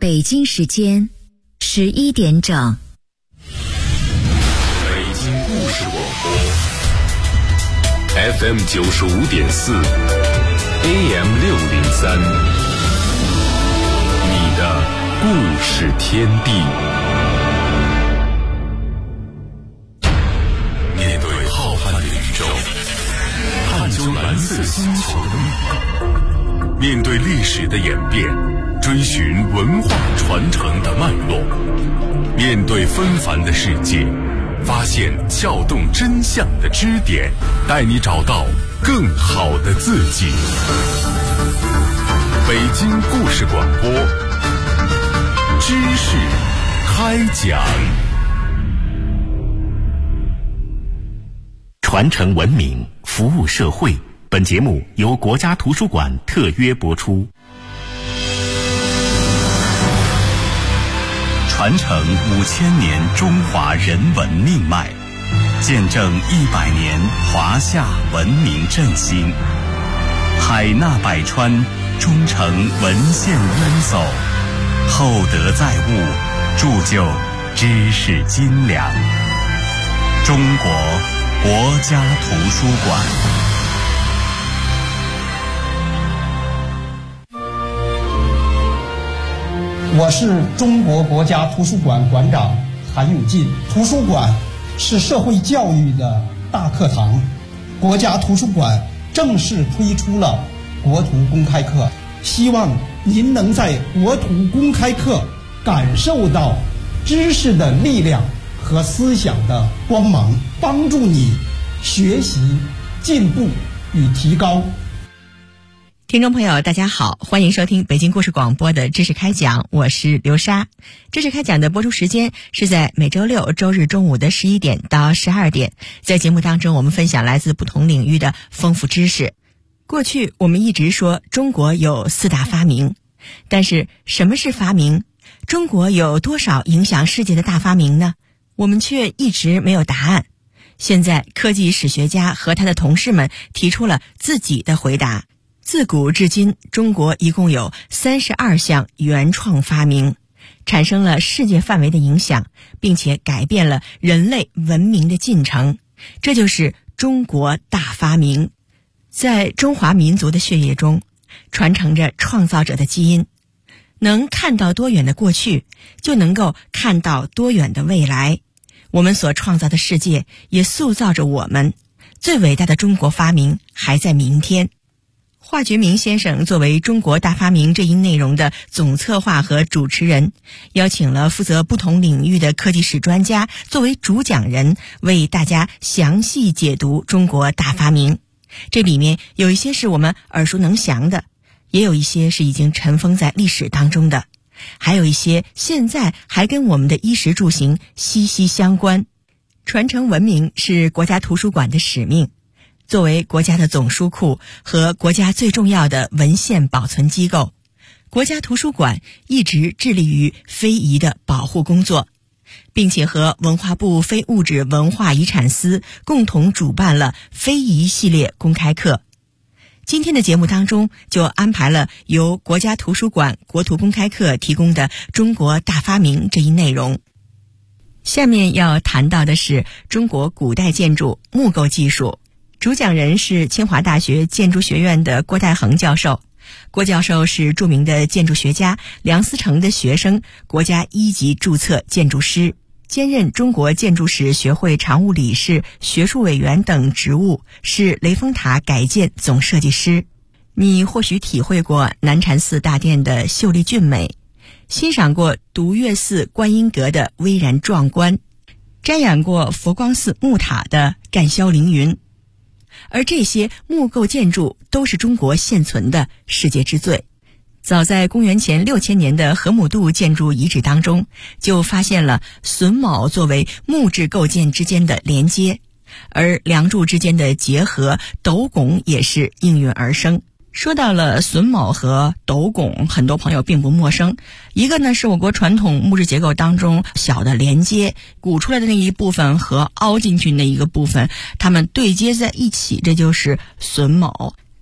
北京时间11点整。 北京故事广播 FM 95.4 AM 603，你的故事天地。面对浩瀚的宇宙，探究蓝色星球的秘密，面对历史的演变，追寻文化传承的脉络，面对纷繁的世界，发现撬动真相的支点，带你找到更好的自己。北京故事广播，知识开讲。 传承文明，服务社会。本节目由国家图书馆特约播出。传承5000年中华人文命脉，见证100年华夏文明振兴。海纳百川，忠诚文献渊薮，厚德载物，铸就知识斤两。中国国家图书馆。 我是中国国家图书馆馆长韩永进。图书馆是社会教育的大课堂，国家图书馆正式推出了国图公开课，希望您能在国图公开课感受到知识的力量和思想的光芒，帮助你学习、进步与提高。 听众朋友大家好，欢迎收听北京故事广播的知识开讲，我是刘莎。知识开讲的播出时间是在每周六周日中午的11点到12点，在节目当中我们分享来自不同领域的丰富知识。过去我们一直说中国有4大发明，但是什么是发明？中国有多少影响世界的大发明呢？我们却一直没有答案。现在科技史学家和他的同事们提出了自己的回答。自古至今，中国一共有32项原创发明，产生了世界范围的影响，并且改变了人类文明的进程。这就是中国大发明。在中华民族的血液中，传承着创造者的基因。能看到多远的过去，就能够看到多远的未来。我们所创造的世界也塑造着我们。最伟大的中国发明还在明天。华觉明先生作为中国大发明这一内容的总策划和主持人，邀请了负责不同领域的科技史专家作为主讲人，为大家详细解读中国大发明。这里面有一些是我们耳熟能详的，也有一些是已经尘封在历史当中的，还有一些现在还跟我们的衣食住行息息相关。传承文明是国家图书馆的使命。作为国家的总书库和国家最重要的文献保存机构，国家图书馆一直致力于非遗的保护工作，并且和文化部非物质文化遗产司共同主办了非遗系列公开课。今天的节目当中就安排了由国家图书馆国图公开课提供的中国大发明这一内容。下面要谈到的是中国古代建筑木构技术。主讲人是清华大学建筑学院的郭代恒教授。郭教授是著名的建筑学家梁思成的学生，国家1级注册建筑师，兼任中国建筑史学会常务理事、学术委员等职务，是雷峰塔改建总设计师。你或许体会过南禅寺大殿的秀丽俊美，欣赏过独乐寺观音阁的巍然壮观，瞻仰过佛光寺木塔的干霄凌云。而这些木构建筑都是中国现存的世界之最。早在公元前6000年的河姆渡建筑遗址当中，就发现了榫卯作为木质构件之间的连接，而梁柱之间的结合，斗拱也是应运而生。说到了榫卯和斗拱，很多朋友并不陌生。一个呢是我国传统木质结构当中小的连接，鼓出来的那一部分和凹进去那一个部分，它们对接在一起，这就是榫卯。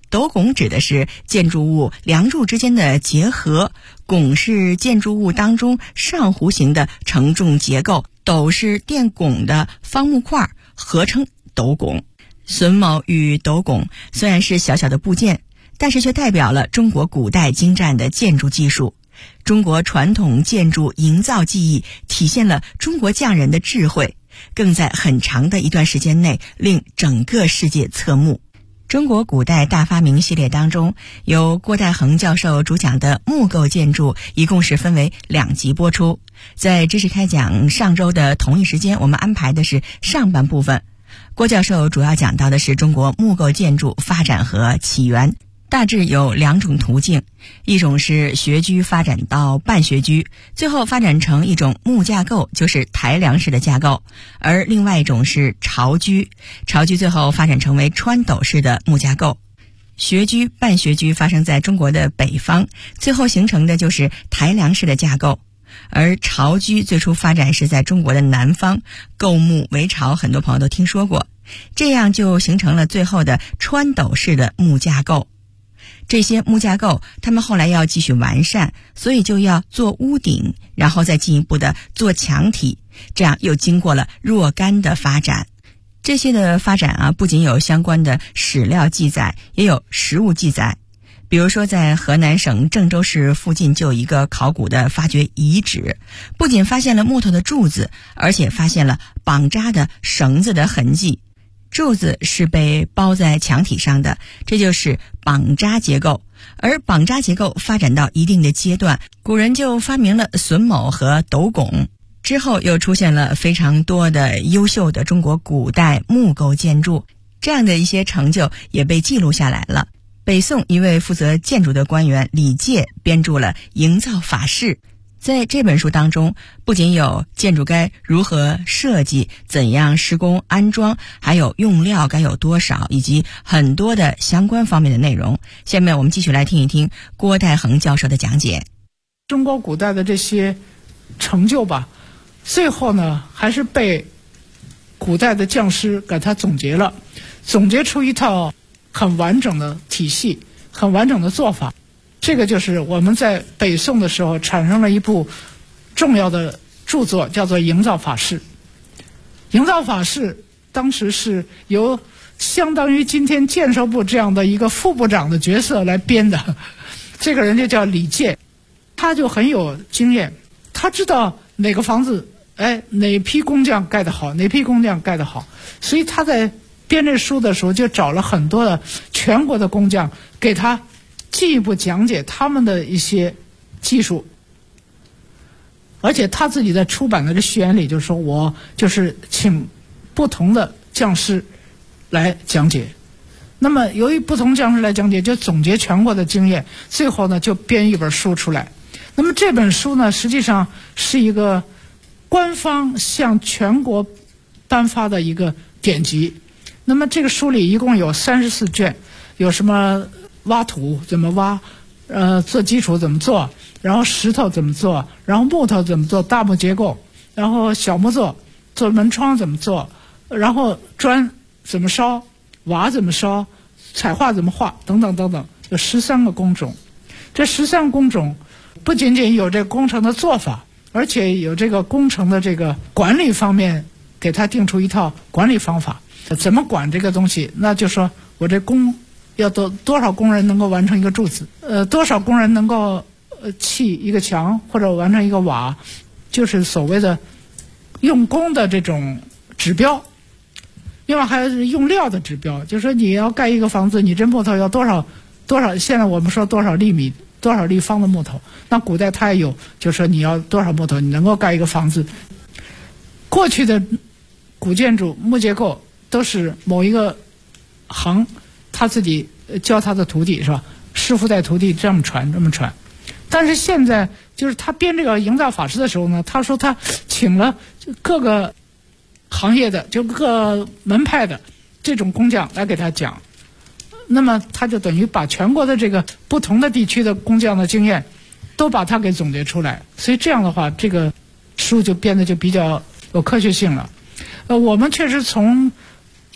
斗拱指的是建筑物梁柱之间的结合，拱是建筑物当中上弧形的承重结构，斗是垫拱的方木块，合称斗拱。榫卯与斗拱虽然是小小的部件，但是却代表了中国古代精湛的建筑技术。中国传统建筑营造技艺体现了中国匠人的智慧，更在很长的一段时间内令整个世界侧目。中国古代大发明系列当中，由郭代恒教授主讲的木构建筑一共是分为2集播出。在知识开讲上周的同一时间，我们安排的是上半部分。郭教授主要讲到的是中国木构建筑发展和起源，大致有2种途径，一种是学居发展到半学居，最后发展成一种木架构，就是抬梁式的架构；而另外一种是巢居，巢居最后发展成为穿斗式的木架构。学居、半学居发生在中国的北方，最后形成的就是抬梁式的架构。而巢居最初发展是在中国的南方，构木为巢，很多朋友都听说过，这样就形成了最后的穿斗式的木架构。这些木架构他们后来要继续完善，所以就要做屋顶，然后再进一步的做墙体，这样又经过了若干的发展。这些的发展不仅有相关的史料记载，也有实物记载。比如说在河南省郑州市附近就有一个考古的发掘遗址，不仅发现了木头的柱子，而且发现了绑扎的绳子的痕迹。柱子是被包在墙体上的，这就是绑扎结构。而绑扎结构发展到一定的阶段，古人就发明了榫卯和斗拱，之后又出现了非常多的优秀的中国古代木构建筑，这样的一些成就也被记录下来了。北宋一位负责建筑的官员李介编著了《营造法式》，在这本书当中，不仅有建筑该如何设计、怎样施工安装，还有用料该有多少，以及很多的相关方面的内容。下面我们继续来听一听郭代恒教授的讲解。 中国古代的这些成就吧，最后呢还是被古代的匠师给它总结出一套很完整的体系，很完整的做法。这个就是我们在北宋的时候产生了一部重要的著作，叫做《营造法式》。《营造法式》当时是由相当于今天建设部这样的一个副部长的角色来编的，这个人就叫李介，他就很有经验，他知道哪个房子哪批工匠盖得好，哪批工匠盖得好，所以他在编这书的时候就找了很多的全国的工匠，给他进一步讲解他们的一些技术。而且他自己在出版的这序言里就说，我就是请不同的匠师来讲解，那么由于不同匠师来讲解，就总结全国的经验，最后呢就编一本书出来。那么这本书呢实际上是一个官方向全国颁发的一个典籍。那么这个书里一共有34卷，有什么挖土怎么挖，做基础怎么做，然后石头怎么做，然后木头怎么做，大木结构，然后小木做门窗怎么做，然后砖怎么烧，瓦怎么烧，彩画怎么画，等等等等，有13个工种。这13个工种不仅仅有这个工程的做法，而且有这个工程的这个管理方面，给他定出一套管理方法。怎么管这个东西？那就说我这工要多少工人能够完成一个柱子，多少工人能够砌一个墙或者完成一个瓦，就是所谓的用工的这种指标。另外还有用料的指标，就是说你要盖一个房子，你这木头要多少，现在我们说多少厘米多少立方的木头，那古代它也有，就是说你要多少木头你能够盖一个房子。过去的古建筑木结构都是某一个行他自己教他的徒弟，是吧？师傅带徒弟这么传。但是现在就是他编这个营造法式的时候呢，他说他请了各个行业的，就各门派的这种工匠来给他讲。那么他就等于把全国的这个不同的地区的工匠的经验都把它给总结出来，所以这样的话这个书就编得就比较有科学性了。我们确实从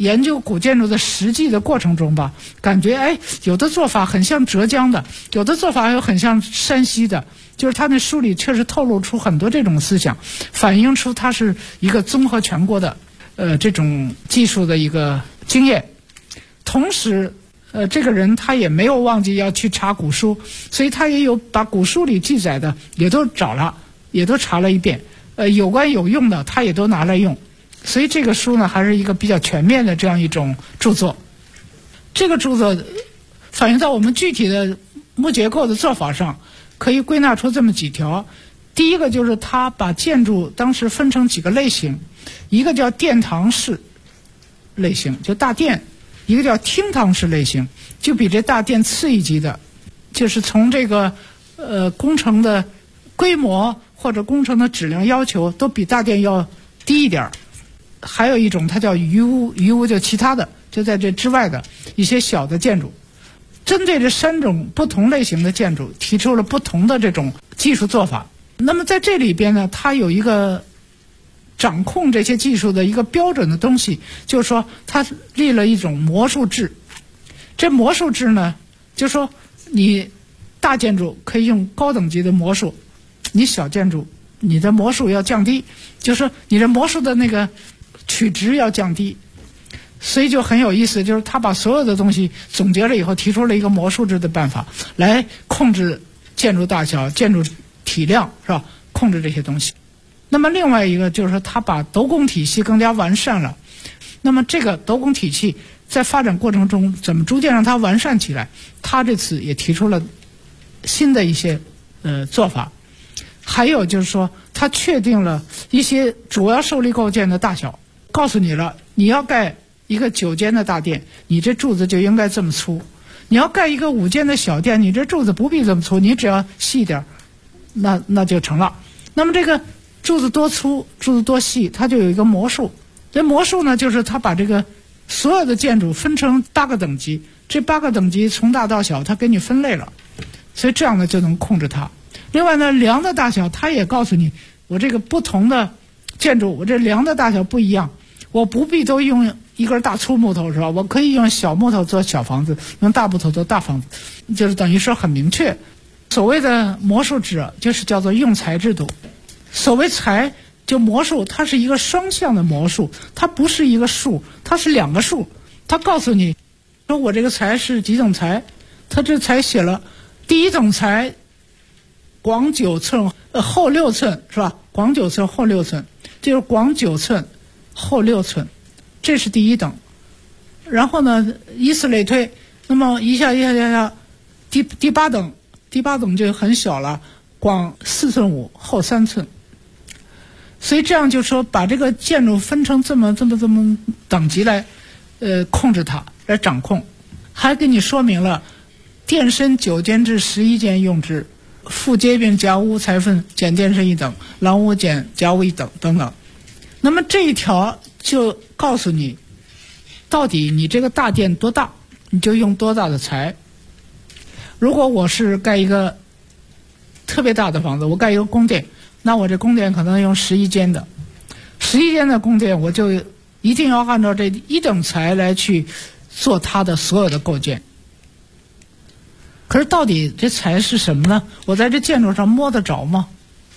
研究古建筑的实际的过程中吧，感觉有的做法很像浙江的，有的做法又很像山西的，就是他那书里确实透露出很多这种思想，反映出他是一个综合全国的这种技术的一个经验。同时这个人他也没有忘记要去查古书，所以他也有把古书里记载的也都找了，也都查了一遍，有关有用的他也都拿来用。所以这个书呢还是一个比较全面的这样一种著作。这个著作反映到我们具体的木结构的做法上，可以归纳出这么几条。第一个就是他把建筑当时分成几个类型，一个叫殿堂式类型，就大殿；一个叫厅堂式类型，就比这大殿次一级的，就是从这个工程的规模或者工程的质量要求都比大殿要低一点。还有一种它叫余屋，余屋就其他的，就在这之外的一些小的建筑。针对这3种不同类型的建筑提出了不同的这种技术做法。那么在这里边呢，它有一个掌控这些技术的一个标准的东西，就是说它立了一种魔术制。这魔术制呢，就是说你大建筑可以用高等级的魔术，你小建筑你的魔术要降低，就是说你的魔术的那个取值要降低。所以就很有意思，就是他把所有的东西总结了以后，提出了一个魔术制的办法来控制建筑大小、建筑体量，是吧？控制这些东西。那么另外一个就是说，他把斗拱体系更加完善了。那么这个斗拱体系在发展过程中怎么逐渐让它完善起来？他这次也提出了新的一些做法。还有就是说，他确定了一些主要受力构件的大小，告诉你了，你要盖一个9间的大殿，你这柱子就应该这么粗；你要盖一个5间的小殿，你这柱子不必这么粗，你只要细一点，那就成了。那么这个柱子多粗，柱子多细，它就有一个魔术。这魔术呢，就是他把这个所有的建筑分成8个等级，这8个等级从大到小，它给你分类了，所以这样呢就能控制它。另外呢，梁的大小，它也告诉你，我这个不同的建筑，我这梁的大小不一样，我不必都用一根大粗木头，是吧？我可以用小木头做小房子，用大木头做大房子，就是等于说很明确。所谓的魔术制，就是叫做用材制度。所谓材，就魔术，它是一个双向的魔术，它不是一个数，它是2个数。它告诉你，说我这个材是几等材，它这材写了，第一等材广9寸，厚6寸，是吧？广9寸，厚6寸，就是广9寸，厚6寸，这是第一等。然后呢，以此类推，那么一下，第8等就很小了，广4寸5，厚3寸。所以这样就说，把这个建筑分成这么等级来，控制它，来掌控。还给你说明了，殿深9间至11间用之。复阶并夹屋裁分减殿深1等，廊屋减夹屋1等等等。那么这一条就告诉你，到底你这个大殿多大，你就用多大的材。如果我是盖一个特别大的房子，我盖一个宫殿，那我这宫殿可能用11间的，11间的宫殿，我就一定要按照这1等材来去做它的所有的构件。可是到底这材是什么呢？我在这建筑上摸得着吗？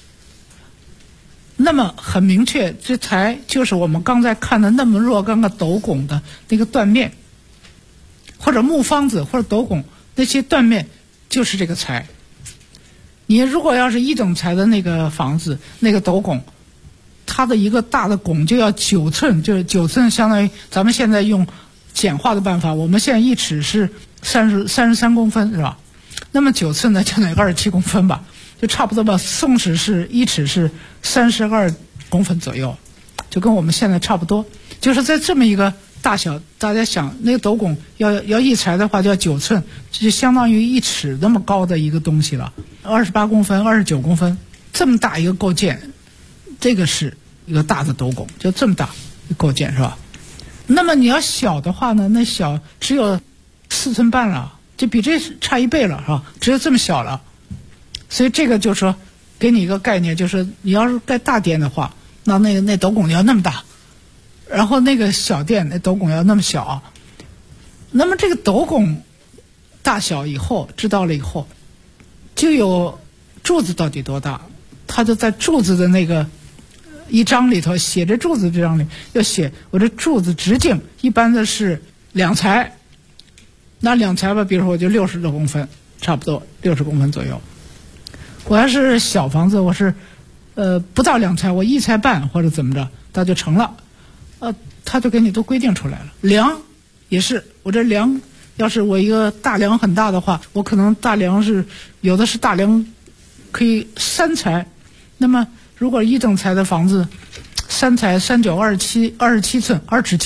那么很明确，这材就是我们刚才看的那么若干个斗拱的那个断面，或者木方子或者斗拱那些断面，就是这个材。你如果要是1等材的那个房子，那个斗拱，它的一个大的拱就要9寸，就是9寸相当于咱们现在用简化的办法，我们现在1尺是33公分，是吧？那么9寸呢，就等于27公分吧，就差不多吧。宋史是1尺是32公分左右，就跟我们现在差不多。就是在这么一个大小，大家想那个斗拱要一裁的话，就要9寸，这就相当于1尺那么高的一个东西了，28公分、29公分，这么大一个构件，这个是一个大的斗拱，就这么大一个构件，是吧？那么你要小的话呢，那小只有4寸半了。就比这差1倍了，是吧？只有这么小了，所以这个就是说，给你一个概念，就是你要是盖大殿的话，那斗拱要那么大， 然后那个小殿那斗拱要那么小，那么这个斗拱大小以后知道了以后，就有柱子到底多大，他就在柱子的那个一张里头写着柱子这张里要写我这柱子直径一般的是2裁，那2裁吧，比如说我就60多公分，差不多60公分左右。我要是小房子，我是不到2裁，我1裁半或者怎么着，它就成了。他就给你都规定出来了。梁也是，我这梁要是我一个大梁很大的话，我可能大梁是有的是大梁可以3裁，那么如果1等裁的房子3裁3、9、27寸，2尺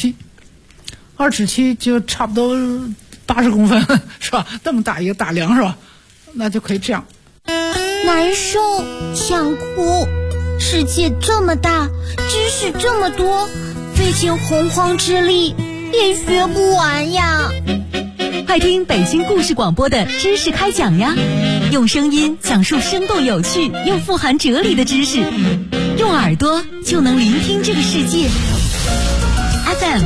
7，2尺7就差不多80公分是吧？那么大一个大梁是吧？那就可以这样。 难受，想哭，世界这么大，知识这么多，费尽洪荒之力也学不完呀。 快听北京故事广播的知识开讲呀，用声音讲述生动有趣又富含哲理的知识，用耳朵就能聆听这个世界。FM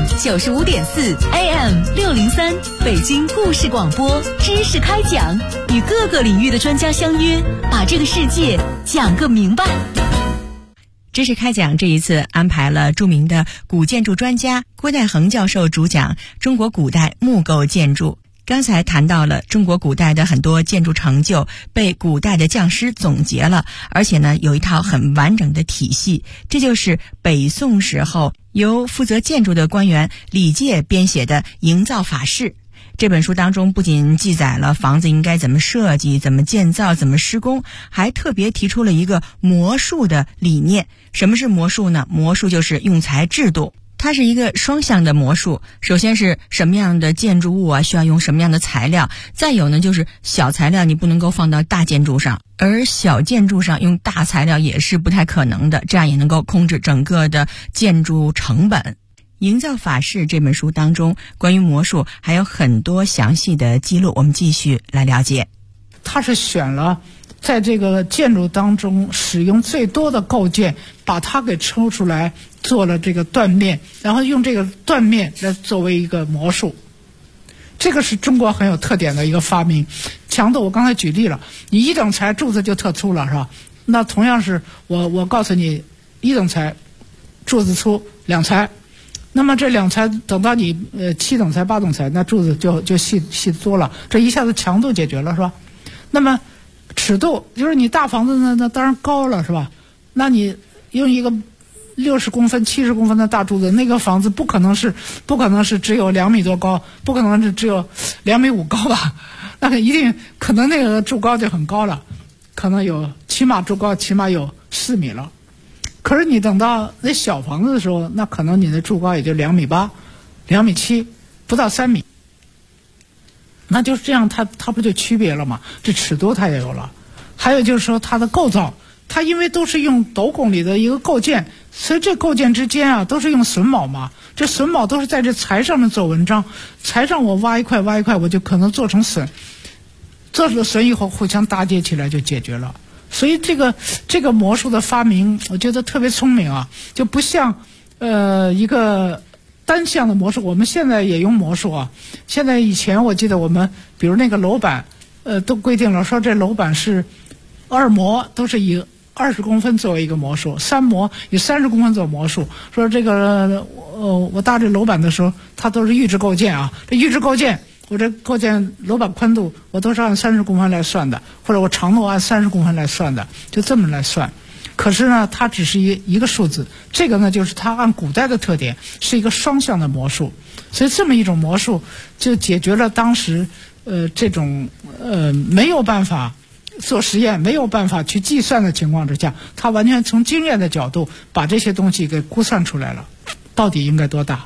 95.4 AM 603，北京故事广播知识开讲，与各个领域的专家相约，把这个世界讲个明白。 知识开讲这一次安排了著名的古建筑专家郭代恒教授主讲中国古代木构建筑。刚才谈到了中国古代的很多建筑成就被古代的匠师总结了，而且呢有一套很完整的体系，这就是北宋时候由负责建筑的官员李介编写的《营造法式》。这本书当中不仅记载了房子应该怎么设计、怎么建造、怎么施工，还特别提出了一个模数的理念。什么是模数呢？模数就是用材制度，它是一个双向的模数。首先是什么样的建筑物啊，需要用什么样的材料，再有呢就是小材料你不能够放到大建筑上，而小建筑上用大材料也是不太可能的，这样也能够控制整个的建筑成本。营造法式这本书当中关于魔术还有很多详细的记录，我们继续来了解。 他是选了在这个建筑当中使用最多的构件，把它给抽出来做了这个断面，然后用这个断面来作为一个魔术。这个是中国很有特点的一个发明。强度我刚才举例了，你1等裁柱子就特粗了是吧？那同样是我告诉你1等裁柱子粗2裁，那么这2裁等到你7等裁8等裁，那柱子就细多了，这一下子强度解决了是吧？那么尺度就是你大房子呢，那当然高了是吧？那你用一个60公分70公分的大柱子，那个房子不可能是只有2米多高，不可能是只有2.5米高吧？那个一定可能那个柱高就很高了，可能有起码柱高起码有4米了。可是你等到那小房子的时候，那可能你的柱高也就2.8米2.7米，不到3米。那就是这样，它不就区别了吗？这尺度它也有了。还有就是说它的构造，它因为都是用斗拱里的一个构件，所以这构件之间啊都是用榫卯嘛，这榫卯都是在这材上面做文章，材上我挖一块，我就可能做成榫，做成榫以后互相搭接起来就解决了。所以这个魔术的发明，我觉得特别聪明啊，就不像一个单向的魔术。我们现在也用魔术啊，现在以前我记得我们比如那个楼板都规定了，说这楼板是2模都是以20公分作为一个模数，3模以30公分做模数。说这个我搭这楼板的时候，它都是预制构件啊，这预制构件我这构件楼板宽度我都是按30公分来算的，或者我长度按30公分来算的，就这么来算。可是呢它只是一个数字，这个呢就是它按古代的特点是一个双向的魔术，所以这么一种魔术就解决了当时这种没有办法做实验没有办法去计算的情况之下，它完全从经验的角度把这些东西给估算出来了，到底应该多大。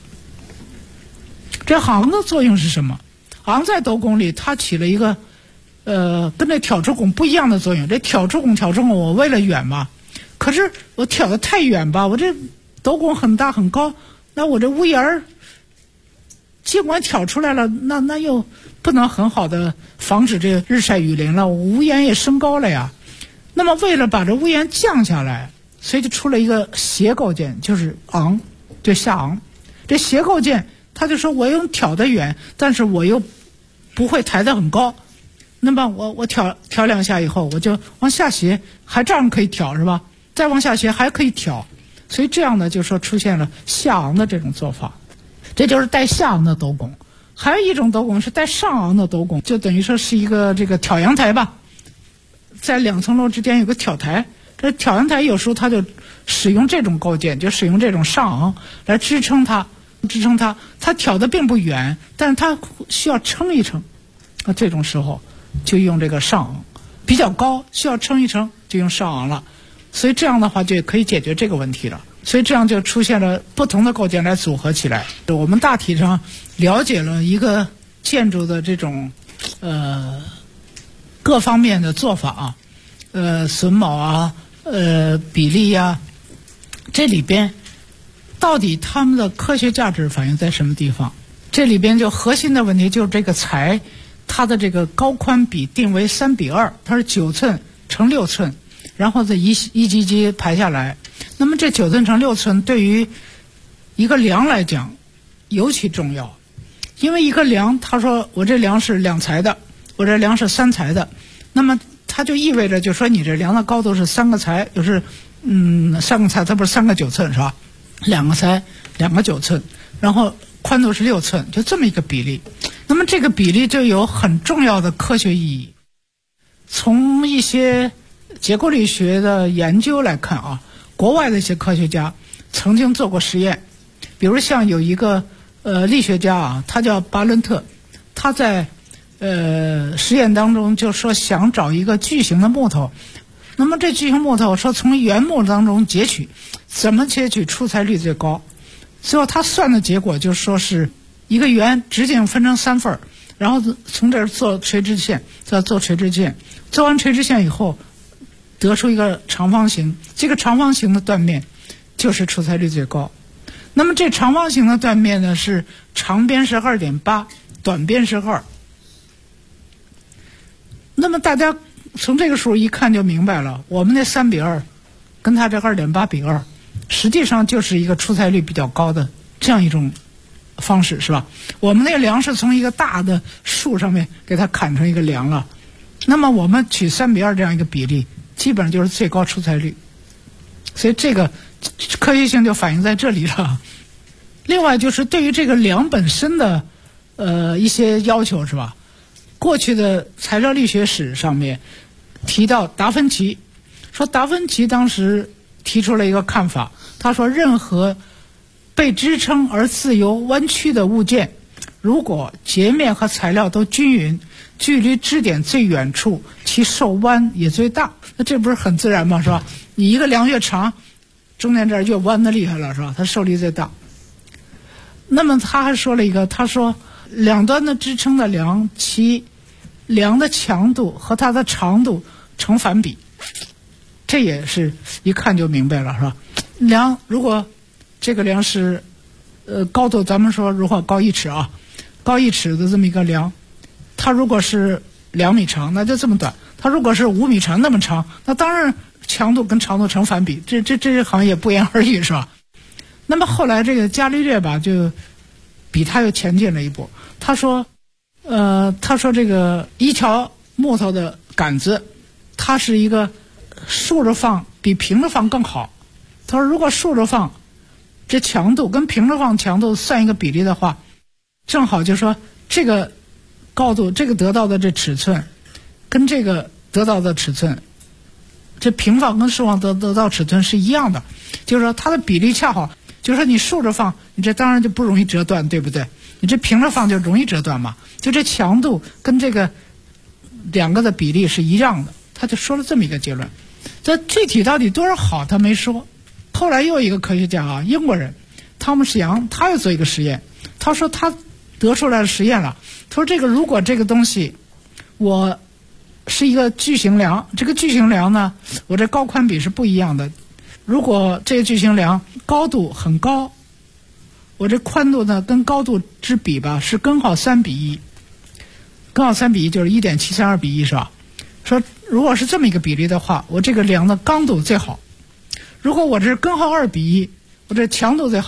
这行的作用是什么？行在斗拱里它起了一个跟这挑出拱不一样的作用。这挑出拱我为了远嘛，可是我挑得太远吧，我这斗拱很大很高，那我这屋檐儿尽管挑出来了，那又不能很好的防止这个日晒雨淋了，我屋檐也升高了呀。那么为了把这屋檐降下来，所以就出了一个斜构件，就是昂。 就下昂。这斜构件他就说我用挑得远，但是我又不会抬得很高，那么我挑2下以后我就往下斜，还这样可以挑是吧，再往下斜还可以挑，所以这样呢就说出现了下昂的这种做法，这就是带下昂的斗拱。还有一种斗拱是带上昂的斗拱，就等于说是一个这个挑阳台吧，在2层楼之间有个挑台，这挑阳台有时候它就使用这种构件，就使用这种上昂来支撑它，它挑的并不远，但是它需要撑一撑，这种时候就用这个上昂，比较高需要撑一撑就用上昂了，所以这样的话就可以解决这个问题了。所以这样就出现了不同的构件来组合起来。我们大体上了解了一个建筑的这种各方面的做法啊，榫卯啊，比例啊，这里边到底它们的科学价值反映在什么地方？这里边就核心的问题就是这个材，它的这个高宽比定为3:2，它是9寸乘6寸，然后再一级级排下来。那么这9寸乘6寸对于一个梁来讲尤其重要，因为一个梁，他说我这梁是2材的，我这梁是3材的，那么它就意味着就说你这梁的高度是3个材，就是3个材，它不是3个9寸是吧？2个材2个9寸，然后宽度是6寸，就这么一个比例。那么这个比例就有很重要的科学意义。从一些结构力学的研究来看啊，国外的一些科学家曾经做过实验，比如像有一个力学家啊，他叫巴伦特，他在实验当中就说想找一个巨型的木头，那么这巨型木头说从原木当中截取，怎么截取出材率最高？最后他算的结果就说是一个圆直径分成3份，然后从这儿做垂直线，再做垂直线，做完垂直线以后得出一个长方形，这个长方形的断面就是出材率最高。那么这长方形的断面呢是长边是 2.8， 短边是2。那么大家从这个数一看就明白了，我们那3:2跟它这 2.8:2实际上就是一个出材率比较高的这样一种方式，是吧？我们那个梁是从一个大的树上面给它砍成一个梁了，那么我们取3:2这样一个比例，基本上就是最高出材率，所以这个科学性就反映在这里了。另外就是对于这个梁本身的一些要求，是吧？过去的材料力学史上面提到达芬奇，说达芬奇当时提出了一个看法，他说任何被支撑而自由弯曲的物件，如果截面和材料都均匀，距离支点最远处其受弯也最大。那这不是很自然吗？是吧？你一个梁越长，中间这儿越弯的厉害了，是吧？它受力最大。那么他还说了一个，他说两端的支撑的梁，其梁的强度和它的长度成反比。这也是一看就明白了，是吧？梁如果这个梁是高度，咱们说如果高1尺啊，高1尺的这么一个梁，它如果是2米长，那就这么短；它如果是5米长那么长，那当然强度跟长度成反比，这好像也不言而喻，是吧？那么后来这个伽利略吧，就比他又前进了一步。他说这个一条木头的杆子，它是一个竖着放比平着放更好。他说如果竖着放，这强度跟平着放强度算一个比例的话，正好就说这个高度，这个得到的这尺寸跟这个得到的尺寸，这平放跟竖放得到尺寸是一样的，就是说它的比例恰好，就是说你竖着放，你这当然就不容易折断，对不对？你这平着放就容易折断嘛，就这强度跟这个两个的比例是一样的，他就说了这么一个结论。这具体到底多少好他没说。后来又一个科学家啊，英国人汤姆士杨，他又做一个实验，他说他得出来的实验了，他说这个如果这个东西我是一个巨型梁，这个巨型梁呢，我这高宽比是不一样的，如果这个巨型梁高度很高，我这宽度呢跟高度之比吧是根号3:1，根号3:1就是1.732:1，是吧？说如果是这么一个比例的话，我这个梁的刚度最好。如果我这是根号2:1，我这强度最好，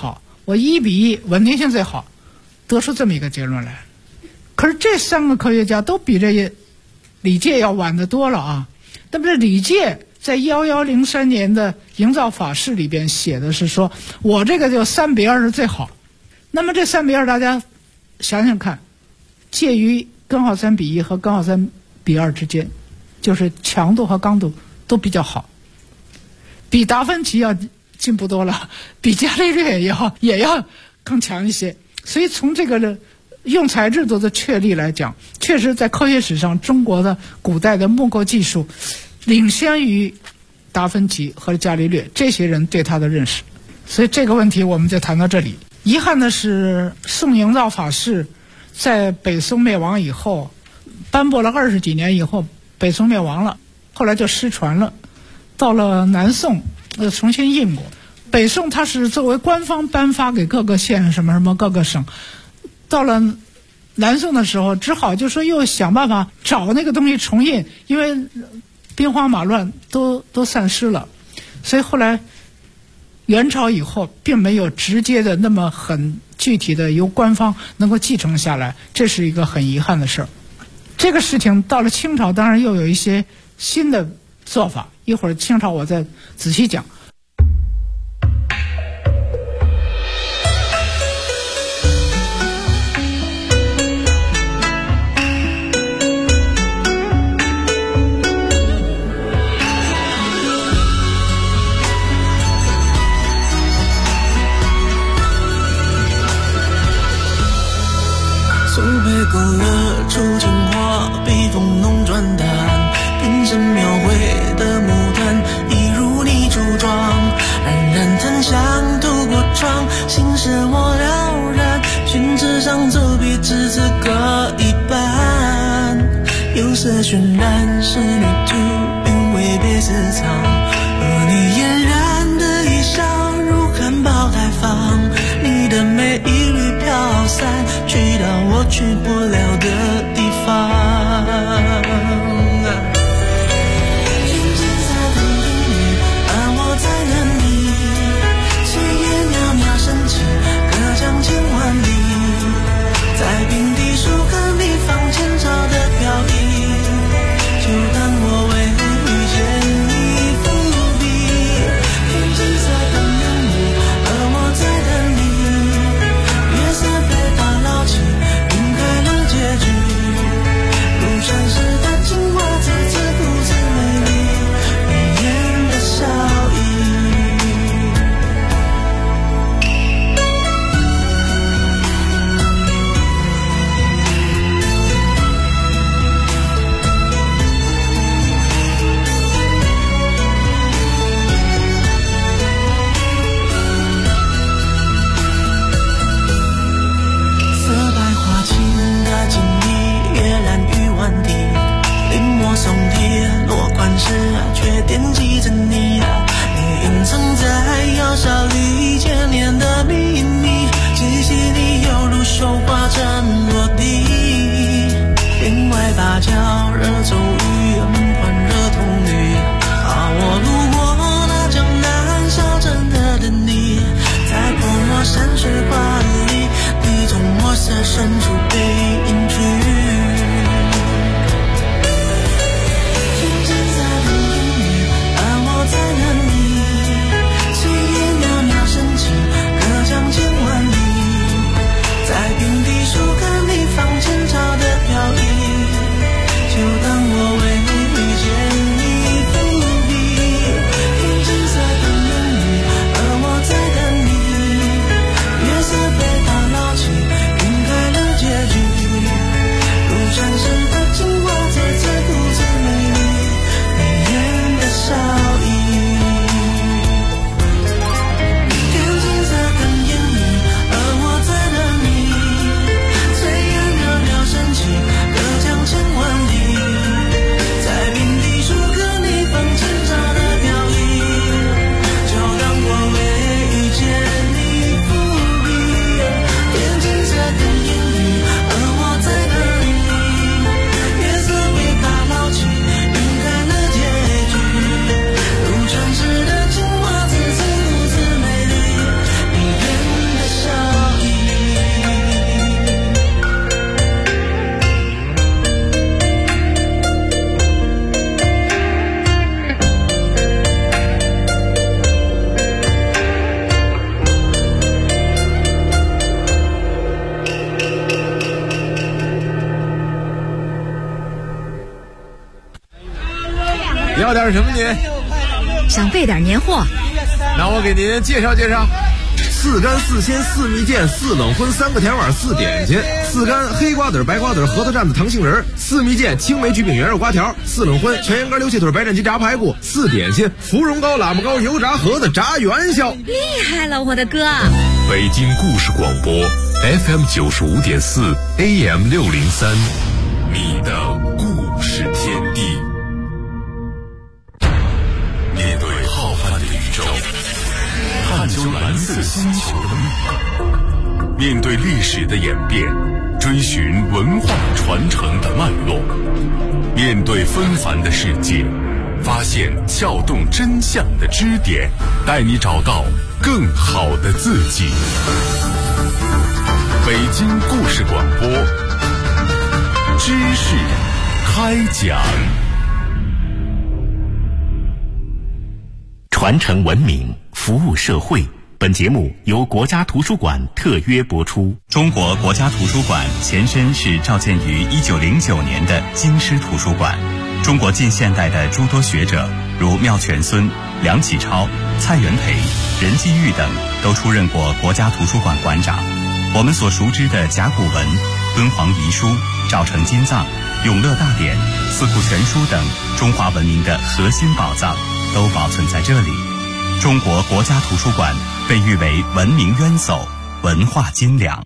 我1:1，稳定性最好，得出这么一个结论来。可是这3个科学家都比这李介要晚得多了啊。那么这李介在1103年的营造法式里边写的是说，我这个就3:2是最好。那么这3:2大家想想看，介于根号3:1和根号3:2之间，就是强度和刚度都比较好，比达芬奇要进步多了，比伽利略也要更强一些。所以从这个用材制度的确立来讲，确实在科学史上中国的古代的木构技术领先于达芬奇和伽利略这些人对他的认识。所以这个问题我们就谈到这里。遗憾的是，宋营造法式在北宋灭亡以后，颁布了20几年以后，北宋灭亡了，后来就失传了。到了南宋重新印过。北宋它是作为官方颁发给各个县什么各个省，到了南宋的时候只好就说又想办法找那个东西重印，因为兵荒马乱都散失了。所以后来元朝以后并没有直接的那么很具体的由官方能够继承下来，这是一个很遗憾的事儿。这个事情到了清朝当然又有一些新的做法，一会儿清朝我再仔细讲。 勾勒出情话，笔锋浓转淡，平生描绘的牡丹，一如你梳妆，冉冉檀香透过窗，心事我了然，宣纸上走笔只字各一半，釉色渲染仕女图，韵味被私藏，和你嫣然的一笑如含苞待放，你的美一缕飘散，去到我去不了的地方。天际在等你，而我在等你，岁月渺渺升起，隔江千万里，在平地树根里放前朝的飘逸，就当我为遇见你伏笔。天际在等你，而我在等你，月色被打捞起，晕开了结局，如传世的情话，字字故事美丽，眉眼的笑意。色白花青的锦衣，月染玉碗底，临摹松铁落款时，却惦记着你，你隐藏在窑烧里千年的秘密，极细腻犹如绣花针落地，天外芭蕉惹骤雨，换惹童女，我路过那江南小镇的等你，在泼墨山水画里，你从墨色深处被隐去。天际在等你，而我在等你，岁月渺渺升起，隔江千万里，在平地树根里放前朝的飘逸，就当我为遇见你伏笔。天际在等你，而我在等你，月色被打捞起，晕开了结要点什么您？ 想备点年货。 那我给您介绍介绍。4干4鲜4蜜饯4冷荤3个甜碗4点心，4干黑瓜子白瓜子核桃蘸子糖杏仁，4蜜饯青梅焗饼圆肉瓜条，4冷荤全羊肝溜气腿白斩鸡炸排骨，4点心芙蓉糕喇叭糕油炸盒子炸元宵。 厉害了，我的哥！ 北京故事广播 FM 95.4 AM 603，你的故事天地。面对浩瀚的宇宙，探究蓝色星球的秘密，面对历史的演变，追寻文化传承的脉络，面对纷繁的世界，发现撬动真相的支点，带你找到更好的自己。北京故事广播，知识开讲。 传承文明，服务社会。本节目由国家图书馆特约播出。中国国家图书馆前身是召建于1909年的京师图书馆。中国近现代的诸多学者，如妙泉孙、梁启超、蔡元培、任继玉等，都出任过国家图书馆馆长。我们所熟知的甲骨文、敦煌遗书、赵城金藏、永乐大典、四库全书等中华文明的核心宝藏，都保存在这里。中国国家图书馆被誉为文明渊薮、文化金粮。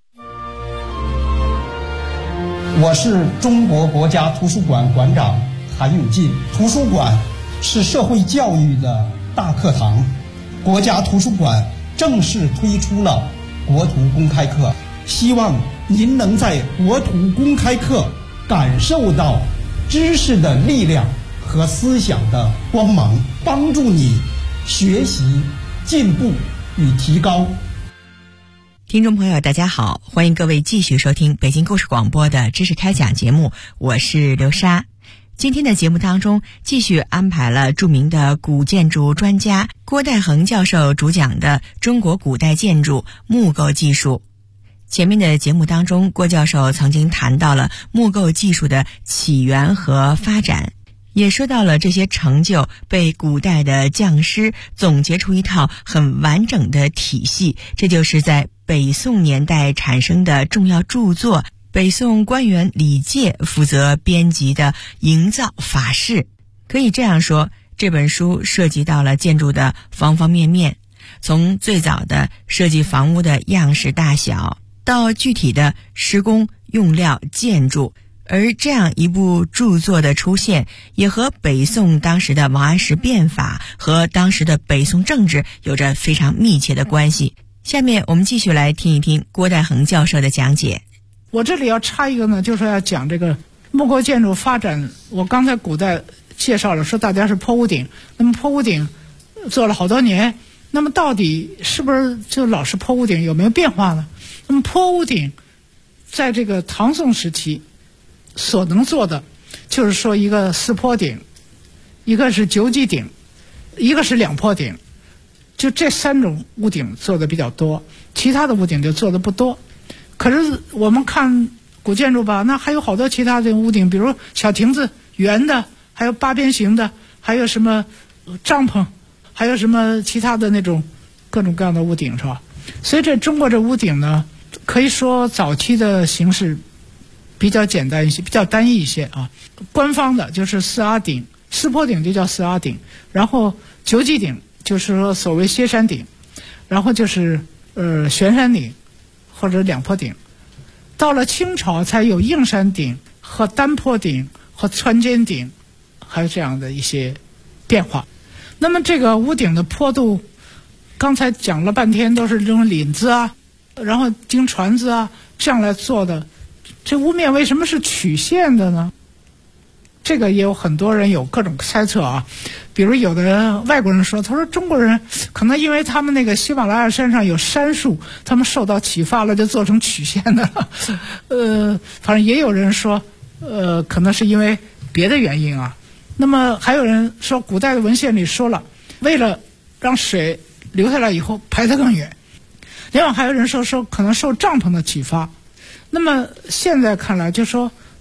我是中国国家图书馆馆长韩永进。图书馆是社会教育的大课堂，国家图书馆正式推出了国图公开课，希望您能在国图公开课感受到知识的力量和思想的光芒，帮助你学习、进步与提高。 听众朋友大家好，欢迎各位继续收听北京故事广播的知识开讲节目，我是刘莎。今天的节目当中继续安排了著名的古建筑专家郭代恒教授主讲的中国古代建筑木构技术。前面的节目当中，郭教授曾经谈到了木构技术的起源和发展，也说到了这些成就被古代的匠师总结出一套很完整的体系，这就是在北宋年代产生的重要著作，北宋官员李介负责编辑的《营造法式》。可以这样说，这本书涉及到了建筑的方方面面，从最早的设计房屋的样式大小，到具体的施工用料建筑。而这样一部著作的出现，也和北宋当时的王安石变法和当时的北宋政治有着非常密切的关系。下面我们继续来听一听郭代恒教授的讲解。 我这里要插一个呢，就是要讲这个木构建筑发展。我刚才古代介绍了，说大家是坡屋顶，那么坡屋顶做了好多年，那么到底是不是就老是坡屋顶，有没有变化呢？那么坡屋顶在这个唐宋时期所能做的，就是说一个4坡顶，一个是9基顶，一个是2坡顶，就这3种屋顶做的比较多，其他的屋顶就做的不多。可是我们看古建筑吧，那还有好多其他的屋顶，比如小亭子圆的，还有8边形的，还有什么帐篷，还有什么其他的那种各种各样的屋顶，是吧？所以这中国这屋顶呢，可以说早期的形式比较简单一些，比较单一一些啊。官方的就是4阿顶，4坡顶就叫4阿顶，然后9基顶就是说所谓歇山顶，然后就是悬山顶或者2坡顶。到了清朝才有硬山顶和单坡顶和穿尖顶，还有这样的一些变化。那么这个屋顶的坡度，刚才讲了半天都是这种檩子啊，然后经船子啊这样来做的。这屋面为什么是曲线的呢？这个也有很多人有各种猜测啊。比如有的人外国人说，他说中国人可能因为他们那个喜马拉雅山上有杉树，他们受到启发了，就做成曲线的了。反正也有人说可能是因为别的原因啊。那么还有人说古代的文献里说了，为了让水流下来以后排得更远。另外还有人说可能受帐篷的启发。那么现在看来，就说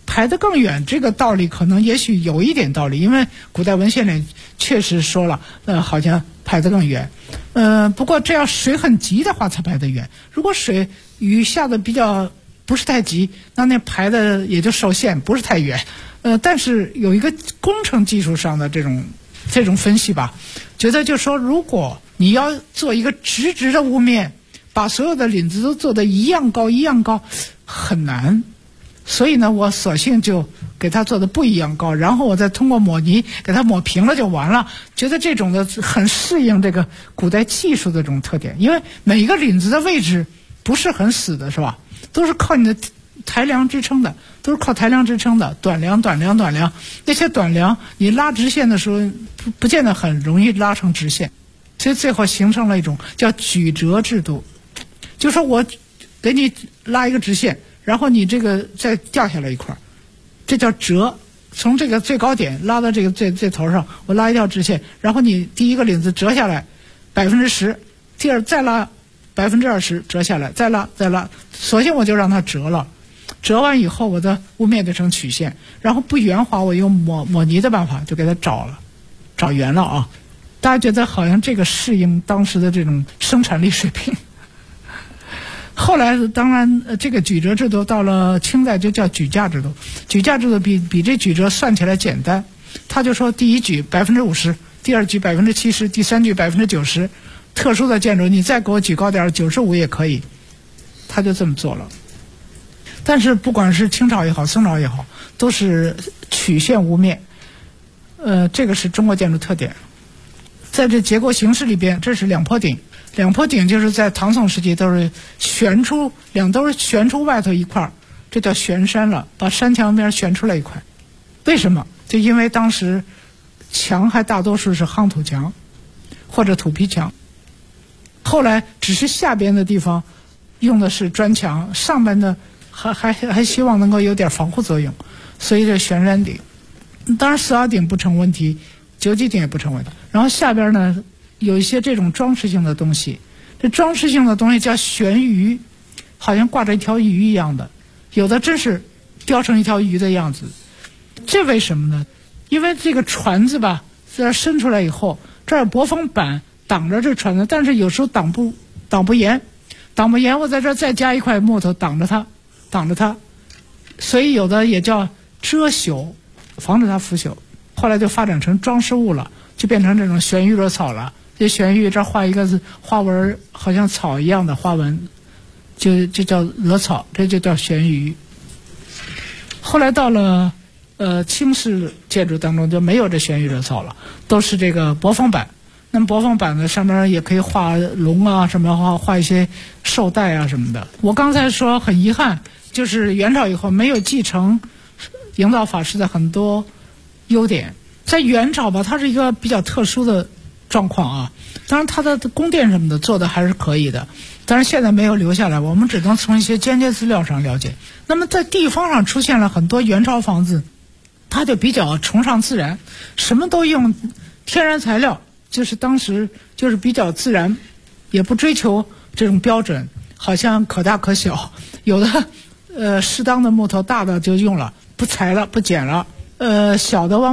排得更远，这个道理可能也许有一点道理，因为古代文献里确实说了，好像排得更远。不过这要水很急的话才排得远，如果雨下的比较不是太急，那排的也就受限，不是太远。但是有一个工程技术上的这种分析吧，觉得就是说，如果你要做一个直直的屋面，把所有的领子都做得一样高很难，所以呢，我索性就给它做的不一样高，然后我再通过抹泥给它抹平了就完了。觉得这种的很适应这个古代技术的这种特点，因为每一个领子的位置不是很死的，是吧？都是靠你的抬梁支撑的，短梁。那些短梁你拉直线的时候不见得很容易拉成直线，所以最后形成了一种叫举折制度，就说我给你拉一个直线，然后你这个再掉下来一块，这叫折，从这个最高点拉到这个最头上，我拉一条直线，然后你第一个领子折下来10%，第二再拉20%折下来，再拉，索性我就让它折了。折完以后，我的屋面就成曲线，然后不圆滑，我用抹泥的办法就给它找圆了啊。大家觉得好像这个适应当时的这种生产力水平。后来当然这个举折制度到了清代就叫举价制度，举价制度比这举折算起来简单，他就说第一举50%，第二举70%，第三举90%，特殊的建筑你再给我举高点95也可以，他就这么做了。但是不管是清朝也好，宋朝也好，都是曲线屋面，这个是中国建筑特点。在这结构形式里边，这是两坡顶就是在唐宋时期都是悬出外头一块，这叫悬山了，把山墙边悬出来一块。为什么？就因为当时墙还大多数是夯土墙或者土坯墙，后来只是下边的地方用的是砖墙，上边的还希望能够有点防护作用，所以这悬山顶。当然四凹顶不成问题，九级顶也不成问题。然后下边呢有一些这种装饰性的东西，这装饰性的东西叫悬鱼，好像挂着一条鱼一样的，有的真是雕成一条鱼的样子。这为什么呢？因为这个船子吧，在伸出来以后，这儿有泊风板挡着这船子，但是有时候挡不严，我在这儿再加一块木头挡着它，所以有的也叫遮朽，防止它腐朽。后来就发展成装饰物了，就变成这种悬鱼惹草了。这悬鱼这儿画一个花纹，好像草一样的花纹，就叫惹草，这就叫悬鱼。后来到了清式建筑当中就没有这悬鱼惹草了，都是这个泊风板。那么泊风板呢，上面也可以画龙啊，什么画一些绶带啊什么的。我刚才说很遗憾，就是元朝以后没有继承营造法式的很多优点。在元朝吧，它是一个比较特殊的状况啊。当然它的宫殿什么的做的还是可以的，但是现在没有留下来，我们只能从一些间接资料上了解。那么在地方上出现了很多元朝房子，它就比较崇尚自然，什么都用天然材料，就是当时就是比较自然，也不追求这种标准，好像可大可小，有的适当的木头，大的就用了，不裁了不剪了，小的往